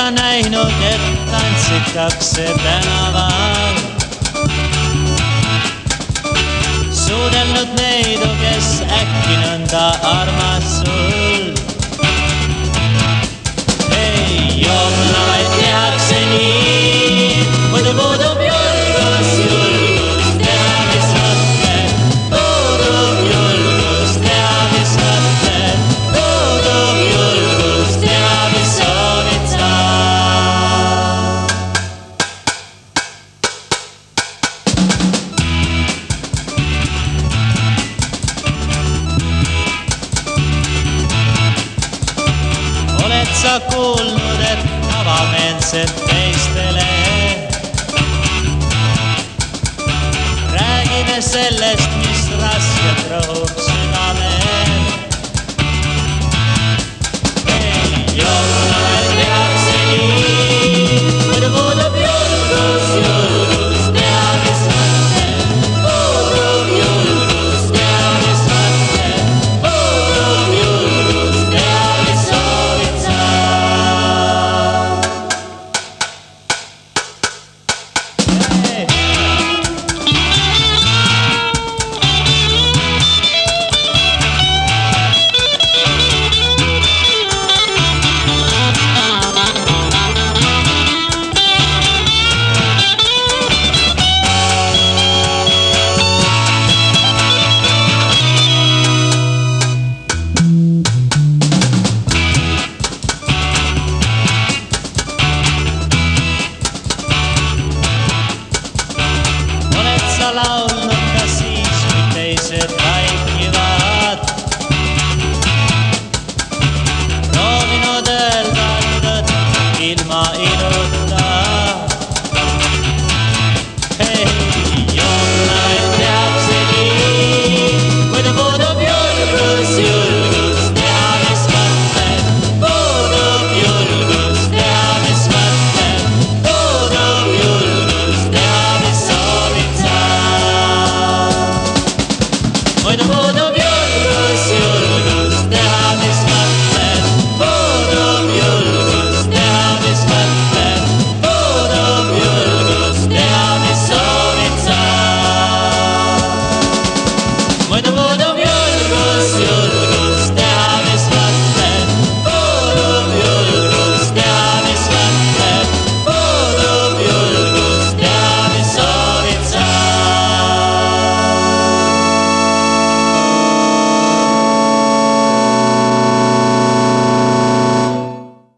sa näinud, et tantsitakse tänaval? Suudelnud neidu, kes äkki nõnda armas sul? Ei joomna, vaid tehakse nii, muidu puudub julgus teha, mis mõtled. Puudub julgus teha, mis mõtled. Puudub julgus teha, mis soovid sa. Oled sa kuulnud, et avameelsed teistele räägime sellest, mis rasket rõhub südamel? Ei joomna, vaid tehakse nii, muidu puudub julgus teha, mis mõtled. Puudub julgus teha, mis mõtled. Puudub julgus teha, mis soovid sa. Oled sa laulnud